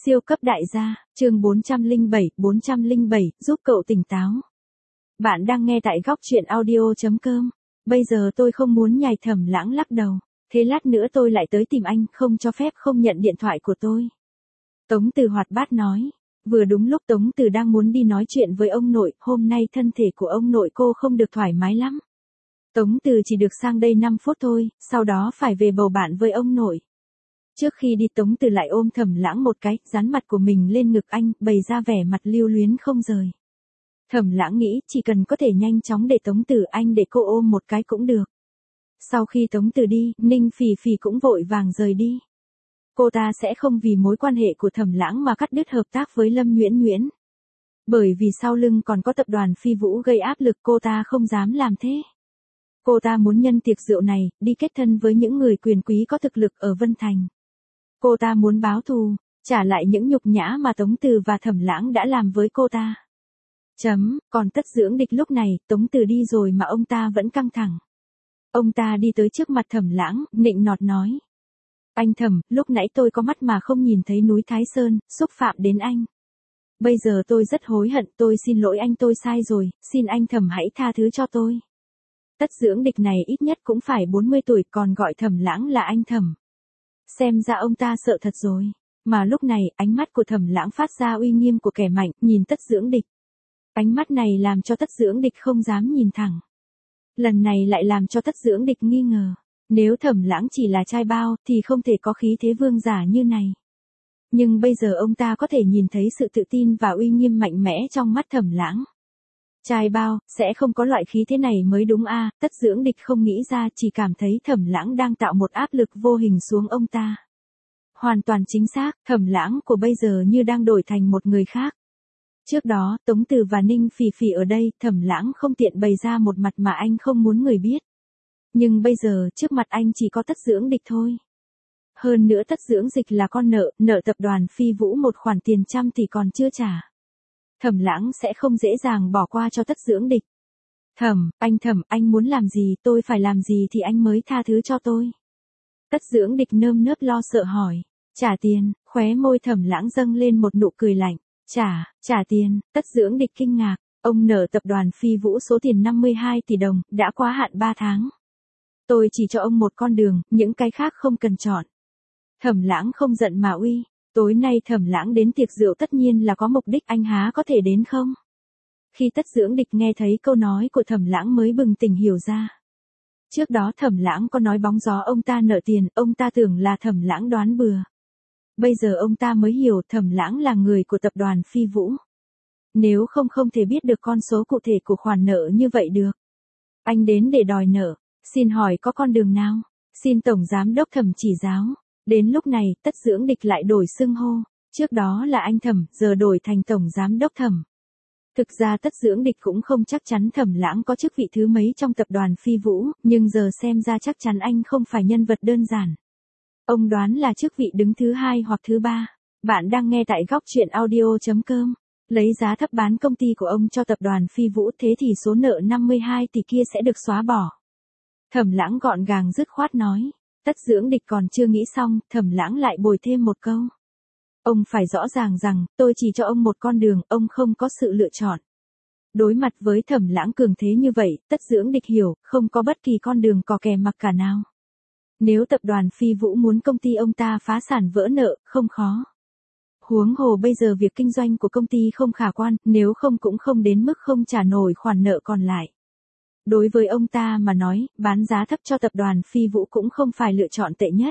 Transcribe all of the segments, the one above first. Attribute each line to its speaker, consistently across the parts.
Speaker 1: Siêu cấp đại gia, chương 407, giúp cậu tỉnh táo. Bạn đang nghe tại góc truyện audio.com. Bây giờ tôi không muốn nhảy. Thẩm Lãng lắc đầu. Thế lát nữa tôi lại tới tìm anh, không cho phép không nhận điện thoại của tôi. Tống Từ hoạt bát nói. Vừa đúng lúc Tống Từ đang muốn đi nói chuyện với ông nội, hôm nay thân thể của ông nội cô không được thoải mái lắm. Tống Từ chỉ được sang đây 5 phút thôi, sau đó phải về bầu bạn với ông nội. Trước khi đi Tống Từ lại ôm Thẩm Lãng một cái, dán mặt của mình lên ngực anh, bày ra vẻ mặt lưu luyến không rời. Thẩm Lãng nghĩ chỉ cần có thể nhanh chóng để Tống Từ anh để cô ôm một cái cũng được. Sau khi Tống Từ đi, Ninh Phỉ Phỉ cũng vội vàng rời đi. Cô ta sẽ không vì mối quan hệ của Thẩm Lãng mà cắt đứt hợp tác với Lâm Nhuyễn Nhuyễn. Bởi vì sau lưng còn có tập đoàn Phi Vũ gây áp lực, cô ta không dám làm thế. Cô ta muốn nhân tiệc rượu này, đi kết thân với những người quyền quý có thực lực ở Vân Thành. Cô ta muốn báo thù, trả lại những nhục nhã mà Tống Từ và Thẩm Lãng đã làm với cô ta. Còn Tất Dưỡng Địch lúc này, Tống Từ đi rồi mà ông ta vẫn căng thẳng. Ông ta đi tới trước mặt Thẩm Lãng, nịnh nọt nói. Anh Thẩm, lúc nãy tôi có mắt mà không nhìn thấy núi Thái Sơn, xúc phạm đến anh. Bây giờ tôi rất hối hận, tôi xin lỗi anh, tôi sai rồi, xin anh Thẩm hãy tha thứ cho tôi. Tất Dưỡng Địch này ít nhất cũng phải 40 tuổi, còn gọi Thẩm Lãng là anh Thẩm. Xem ra ông ta sợ thật rồi. Mà lúc này, ánh mắt của Thẩm Lãng phát ra uy nghiêm của kẻ mạnh, nhìn Tất Dưỡng Địch. Ánh mắt này làm cho Tất Dưỡng Địch không dám nhìn thẳng. Lần này lại làm cho Tất Dưỡng Địch nghi ngờ. Nếu Thẩm Lãng chỉ là trai bao, thì không thể có khí thế vương giả như này. Nhưng bây giờ ông ta có thể nhìn thấy sự tự tin và uy nghiêm mạnh mẽ trong mắt Thẩm Lãng. Trai bao, sẽ không có loại khí thế này mới đúng a. Tất Dưỡng Địch không nghĩ ra, chỉ cảm thấy Thẩm Lãng đang tạo một áp lực vô hình xuống ông ta. Hoàn toàn chính xác, Thẩm Lãng của bây giờ như đang đổi thành một người khác. Trước đó, Tống Từ và Ninh Phỉ Phỉ ở đây, Thẩm Lãng không tiện bày ra một mặt mà anh không muốn người biết. Nhưng bây giờ, trước mặt anh chỉ có Tất Dưỡng Địch thôi. Hơn nữa Tất Dưỡng Địch là con nợ tập đoàn Phi Vũ một khoản tiền trăm tỷ còn chưa trả. Thẩm Lãng sẽ không dễ dàng bỏ qua cho Tất Dưỡng Địch. Thẩm, anh muốn làm gì, tôi phải làm gì thì anh mới tha thứ cho tôi. Tất Dưỡng Địch nơm nớp lo sợ hỏi. Trả tiền, khóe môi Thẩm Lãng dâng lên một nụ cười lạnh. Trả tiền, Tất Dưỡng Địch kinh ngạc. Ông nợ tập đoàn Phi Vũ số tiền 52 tỷ đồng, đã quá hạn 3 tháng. Tôi chỉ cho ông một con đường, những cái khác không cần chọn. Thẩm Lãng không giận mà uy. Tối nay Thẩm Lãng đến tiệc rượu tất nhiên là có mục đích, anh há có thể đến không? Khi Tất Dưỡng Địch nghe thấy câu nói của Thẩm Lãng mới bừng tỉnh hiểu ra. Trước đó Thẩm Lãng có nói bóng gió ông ta nợ tiền, ông ta tưởng là Thẩm Lãng đoán bừa. Bây giờ ông ta mới hiểu Thẩm Lãng là người của tập đoàn Phi Vũ. Nếu không thể biết được con số cụ thể của khoản nợ như vậy được. Anh đến để đòi nợ, xin hỏi có con đường nào? Xin Tổng Giám Đốc Thẩm chỉ giáo. Đến lúc này, Tất Dưỡng Địch lại đổi xưng hô. Trước đó là anh Thẩm, giờ đổi thành Tổng Giám Đốc Thẩm. Thực ra Tất Dưỡng Địch cũng không chắc chắn Thẩm Lãng có chức vị thứ mấy trong tập đoàn Phi Vũ, nhưng giờ xem ra chắc chắn anh không phải nhân vật đơn giản. Ông đoán là chức vị đứng thứ 2 hoặc thứ 3. Bạn đang nghe tại góc truyện audio.com. Lấy giá thấp bán công ty của ông cho tập đoàn Phi Vũ, thế thì số nợ 52 tỷ kia sẽ được xóa bỏ. Thẩm Lãng gọn gàng dứt khoát nói. Tất Dưỡng Địch còn chưa nghĩ xong, Thẩm Lãng lại bồi thêm một câu. Ông phải rõ ràng rằng, tôi chỉ cho ông một con đường, ông không có sự lựa chọn. Đối mặt với Thẩm Lãng cường thế như vậy, Tất Dưỡng Địch hiểu, không có bất kỳ con đường cò kè mặc cả nào. Nếu tập đoàn Phi Vũ muốn công ty ông ta phá sản vỡ nợ, không khó. Huống hồ bây giờ việc kinh doanh của công ty không khả quan, nếu không cũng không đến mức không trả nổi khoản nợ còn lại. Đối với ông ta mà nói, bán giá thấp cho tập đoàn Phi Vũ cũng không phải lựa chọn tệ nhất.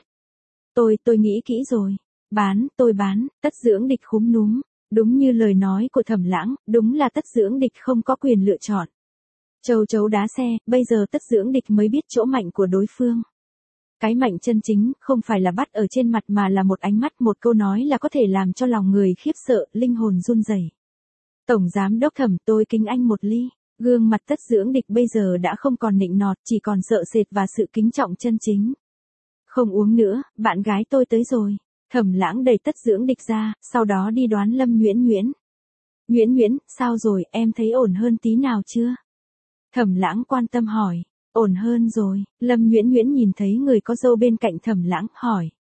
Speaker 1: Tôi nghĩ kỹ rồi. Tôi bán, Tất Dưỡng Địch khúm núm. Đúng như lời nói của Thẩm Lãng, đúng là Tất Dưỡng Địch không có quyền lựa chọn. Châu chấu đá xe, bây giờ Tất Dưỡng Địch mới biết chỗ mạnh của đối phương. Cái mạnh chân chính, không phải là bắt ở trên mặt mà là một ánh mắt, một câu nói là có thể làm cho lòng người khiếp sợ, linh hồn run rẩy. Tổng Giám Đốc Thẩm, tôi kính anh một ly. Gương mặt Tất Dưỡng Địch bây giờ đã không còn nịnh nọt, chỉ còn sợ sệt và sự kính trọng chân chính. Không uống nữa, bạn gái tôi tới rồi. Thẩm Lãng đẩy Tất Dưỡng Địch ra, sau đó đi đoán Lâm Nhuyễn Nhuyễn. Nhuyễn Nhuyễn, sao rồi, em thấy ổn hơn tí nào chưa? Thẩm Lãng quan tâm hỏi. Ổn hơn rồi. Lâm Nhuyễn Nhuyễn nhìn thấy người có râu bên cạnh Thẩm Lãng, hỏi.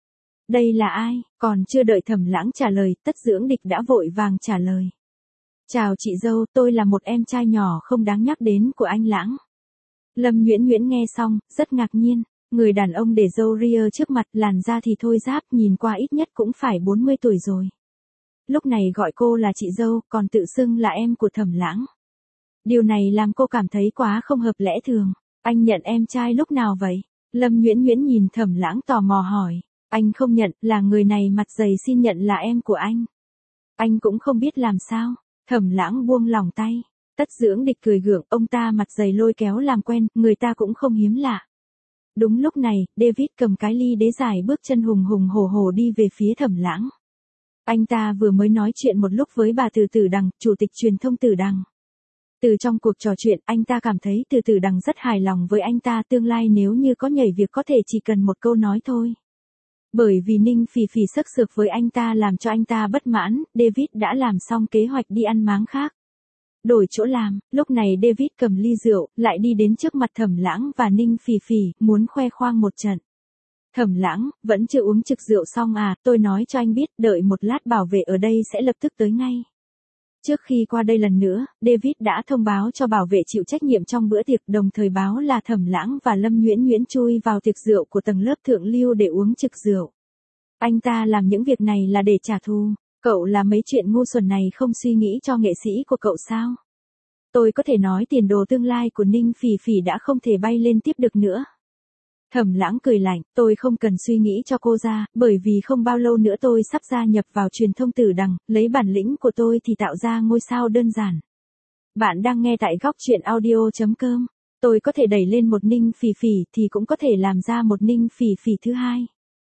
Speaker 1: Đây là ai? Còn chưa đợi Thẩm Lãng trả lời, Tất Dưỡng Địch đã vội vàng trả lời. Chào chị dâu, tôi là một em trai nhỏ không đáng nhắc đến của anh Lãng. Lâm Nguyễn Nguyễn nghe xong, rất ngạc nhiên. Người đàn ông để râu ria trước mặt, làn da thì thôi ráp, nhìn qua ít nhất cũng phải 40 tuổi rồi. Lúc này gọi cô là chị dâu, còn tự xưng là em của Thẩm Lãng. Điều này làm cô cảm thấy quá không hợp lẽ thường. Anh nhận em trai lúc nào vậy? Lâm Nguyễn Nguyễn nhìn Thẩm Lãng tò mò hỏi. Anh không nhận, là người này mặt dày xin nhận là em của anh. Anh cũng không biết làm sao. Thẩm Lãng buông lỏng tay. Tất Dưỡng Địch cười gượng, ông ta mặt dày lôi kéo làm quen, người ta cũng không hiếm lạ. Đúng lúc này, David cầm cái ly đế dài bước chân hùng hùng hổ hổ đi về phía Thẩm Lãng. Anh ta vừa mới nói chuyện một lúc với bà Từ Tử Đằng, chủ tịch truyền thông Tử Đằng. Từ trong cuộc trò chuyện, anh ta cảm thấy Từ Tử Đằng rất hài lòng với anh ta, tương lai nếu như có nhảy việc có thể chỉ cần một câu nói thôi. Bởi vì Ninh Phỉ Phỉ sấc sược với anh ta làm cho anh ta bất mãn, David đã làm xong kế hoạch đi ăn máng khác. Đổi chỗ làm, lúc này David cầm ly rượu, lại đi đến trước mặt Thẩm Lãng và Ninh Phỉ Phỉ, muốn khoe khoang một trận. Thẩm Lãng, vẫn chưa uống trực rượu xong à, tôi nói cho anh biết, đợi một lát bảo vệ ở đây sẽ lập tức tới ngay. Trước khi qua đây lần nữa, David đã thông báo cho bảo vệ chịu trách nhiệm trong bữa tiệc, đồng thời báo là Thẩm Lãng và Lâm Nguyễn Nguyễn chui vào tiệc rượu của tầng lớp thượng lưu để uống trực rượu. Anh ta làm những việc này là để trả thù. Cậu làm mấy chuyện ngu xuẩn này không suy nghĩ cho nghệ sĩ của cậu sao? Tôi có thể nói tiền đồ tương lai của Ninh Phỉ Phỉ đã không thể bay lên tiếp được nữa. Thẩm Lãng cười lạnh, tôi không cần suy nghĩ cho cô ra, bởi vì không bao lâu nữa tôi sắp gia nhập vào truyền thông Tử Đằng, lấy bản lĩnh của tôi thì tạo ra ngôi sao đơn giản. Bạn đang nghe tại góc truyện audio.com. Tôi có thể đẩy lên một Ninh Phỉ Phỉ thì cũng có thể làm ra một Ninh Phỉ Phỉ thứ hai.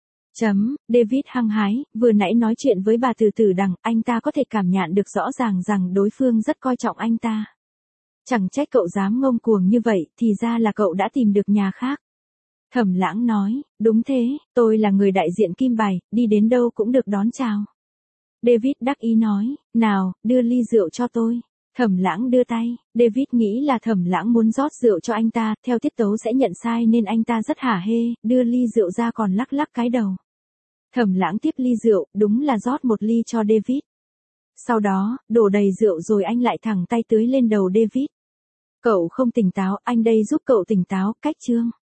Speaker 1: David hăng hái, vừa nãy nói chuyện với bà Từ Tử Đằng, anh ta có thể cảm nhận được rõ ràng rằng đối phương rất coi trọng anh ta. Chẳng trách cậu dám ngông cuồng như vậy, thì ra là cậu đã tìm được nhà khác. Thẩm Lãng nói, đúng thế, tôi là người đại diện Kim Bài, đi đến đâu cũng được đón chào. David đắc ý nói, nào, đưa ly rượu cho tôi. Thẩm Lãng đưa tay, David nghĩ là Thẩm Lãng muốn rót rượu cho anh ta, theo tiết tấu sẽ nhận sai nên anh ta rất hả hê, đưa ly rượu ra còn lắc lắc cái đầu. Thẩm Lãng tiếp ly rượu, đúng là rót một ly cho David. Sau đó, đổ đầy rượu rồi anh lại thẳng tay tưới lên đầu David. Cậu không tỉnh táo, anh đây giúp cậu tỉnh táo, cách chương.